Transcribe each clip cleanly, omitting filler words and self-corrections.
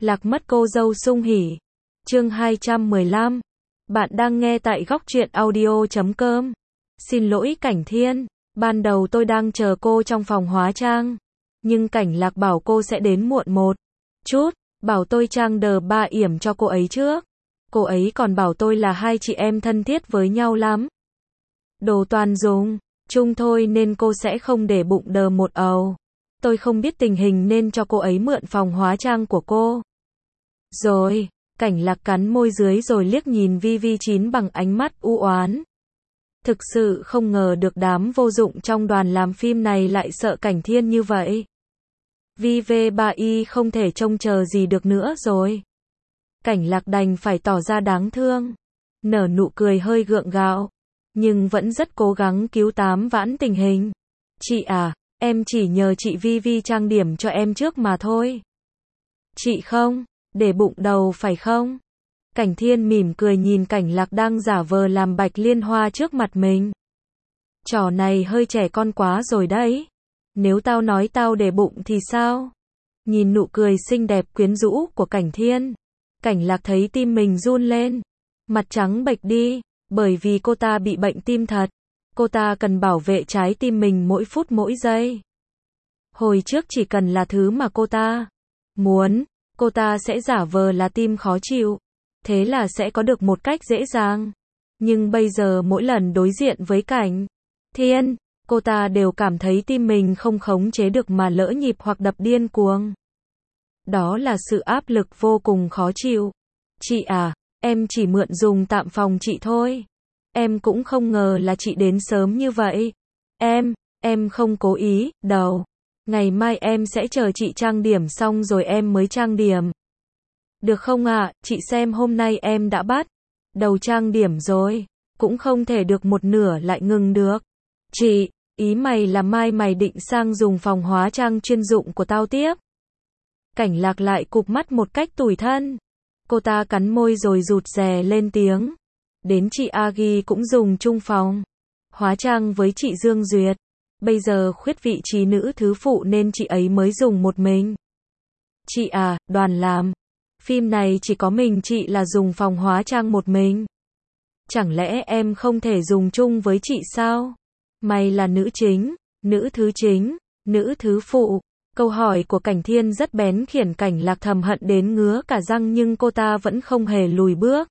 Lạc mất cô dâu sung hỉ. Chương 215. Bạn đang nghe tại góc truyện audio.com. Xin lỗi Cảnh Thiên, ban đầu tôi đang chờ cô trong phòng hóa trang, nhưng Cảnh Lạc bảo cô sẽ đến muộn một chút, bảo tôi trang đờ ba yểm cho cô ấy trước. Cô ấy còn bảo tôi là hai chị em thân thiết với nhau lắm. Đồ toàn dùng chung thôi nên cô sẽ không để bụng đờ một ầu. Tôi không biết tình hình nên cho cô ấy mượn phòng hóa trang của cô. Rồi, Cảnh Lạc cắn môi dưới rồi liếc nhìn VV9 bằng ánh mắt u oán. Thực sự không ngờ được đám vô dụng trong đoàn làm phim này lại sợ Cảnh Thiên như vậy. VV3Y không thể trông chờ gì được nữa rồi. Cảnh Lạc đành phải tỏ ra đáng thương, nở nụ cười hơi gượng gạo, nhưng vẫn rất cố gắng cứu tám vãn tình hình. Chị à, em chỉ nhờ chị VV trang điểm cho em trước mà thôi. Chị không để bụng đầu phải không? Cảnh Thiên mỉm cười nhìn Cảnh Lạc đang giả vờ làm Bạch Liên Hoa trước mặt mình. Trò này hơi trẻ con quá rồi đấy. Nếu tao nói tao để bụng thì sao? Nhìn nụ cười xinh đẹp quyến rũ của Cảnh Thiên, Cảnh Lạc thấy tim mình run lên. Mặt trắng bệch đi, bởi vì cô ta bị bệnh tim thật. Cô ta cần bảo vệ trái tim mình mỗi phút mỗi giây. Hồi trước chỉ cần là thứ mà cô ta muốn, cô ta sẽ giả vờ là tim khó chịu. Thế là sẽ có được một cách dễ dàng. Nhưng bây giờ mỗi lần đối diện với Cảnh Thiên, cô ta đều cảm thấy tim mình không khống chế được mà lỡ nhịp hoặc đập điên cuồng. Đó là sự áp lực vô cùng khó chịu. Chị à, em chỉ mượn dùng tạm phòng chị thôi. Em cũng không ngờ là chị đến sớm như vậy. Em không cố ý, đâu. Ngày mai em sẽ chờ chị trang điểm xong rồi em mới trang điểm. Được không ạ? Chị xem hôm nay em đã bắt đầu trang điểm rồi, cũng không thể được một nửa lại ngừng được. Chị, ý mày là mai mày định sang dùng phòng hóa trang chuyên dụng của tao tiếp? Cảnh Lạc lại cụp mắt một cách tủi thân. Cô ta cắn môi rồi rụt rè lên tiếng. Đến chị Agi cũng dùng chung phòng hóa trang với chị Dương Duyệt. Bây giờ khuyết vị trí nữ thứ phụ nên chị ấy mới dùng một mình. Chị à, đoàn làm phim này chỉ có mình chị là dùng phòng hóa trang một mình. Chẳng lẽ em không thể dùng chung với chị sao? Mày là nữ chính, nữ thứ chính, nữ thứ phụ. Câu hỏi của Cảnh Thiên rất bén khiến Cảnh Lạc thầm hận đến ngứa cả răng nhưng cô ta vẫn không hề lùi bước.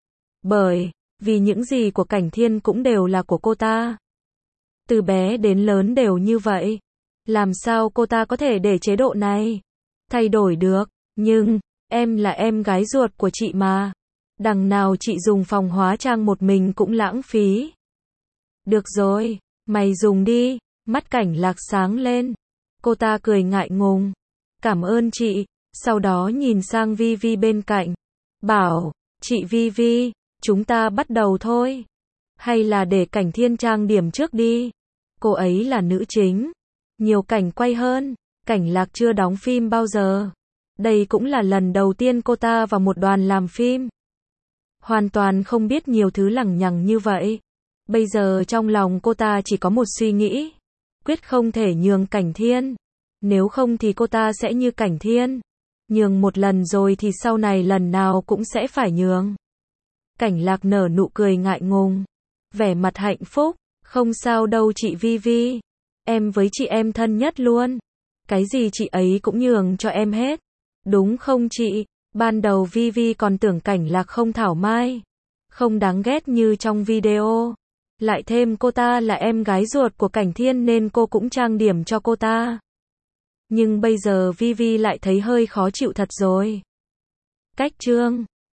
Bởi vì những gì của Cảnh Thiên cũng đều là của cô ta. Từ bé đến lớn đều như vậy. Làm sao cô ta có thể để chế độ này thay đổi được? Nhưng em là em gái ruột của chị mà. Đằng nào chị dùng phòng hóa trang một mình cũng lãng phí. Được rồi, mày dùng đi. Mắt Cảnh Lạc sáng lên. Cô ta cười ngại ngùng. Cảm ơn chị. Sau đó nhìn sang VV bên cạnh. Bảo, chị VV, chúng ta bắt đầu thôi. Hay là để Cảnh Thiên trang điểm trước đi. Cô ấy là nữ chính. Nhiều cảnh quay hơn. Cảnh Lạc chưa đóng phim bao giờ. Đây cũng là lần đầu tiên cô ta vào một đoàn làm phim. Hoàn toàn không biết nhiều thứ lằng nhằng như vậy. Bây giờ trong lòng cô ta chỉ có một suy nghĩ. Quyết không thể nhường Cảnh Thiên. Nếu không thì cô ta sẽ như Cảnh Thiên. Nhường một lần rồi thì sau này lần nào cũng sẽ phải nhường. Cảnh Lạc nở nụ cười ngại ngùng. Vẻ mặt hạnh phúc. Không sao đâu chị VV. Em với chị em thân nhất luôn. Cái gì chị ấy cũng nhường cho em hết. Đúng không chị? Ban đầu VV còn tưởng Cảnh Lạc không thảo mai, không đáng ghét như trong video. Lại thêm cô ta là em gái ruột của Cảnh Thiên nên cô cũng trang điểm cho cô ta. Nhưng bây giờ VV lại thấy hơi khó chịu thật rồi. Cách chương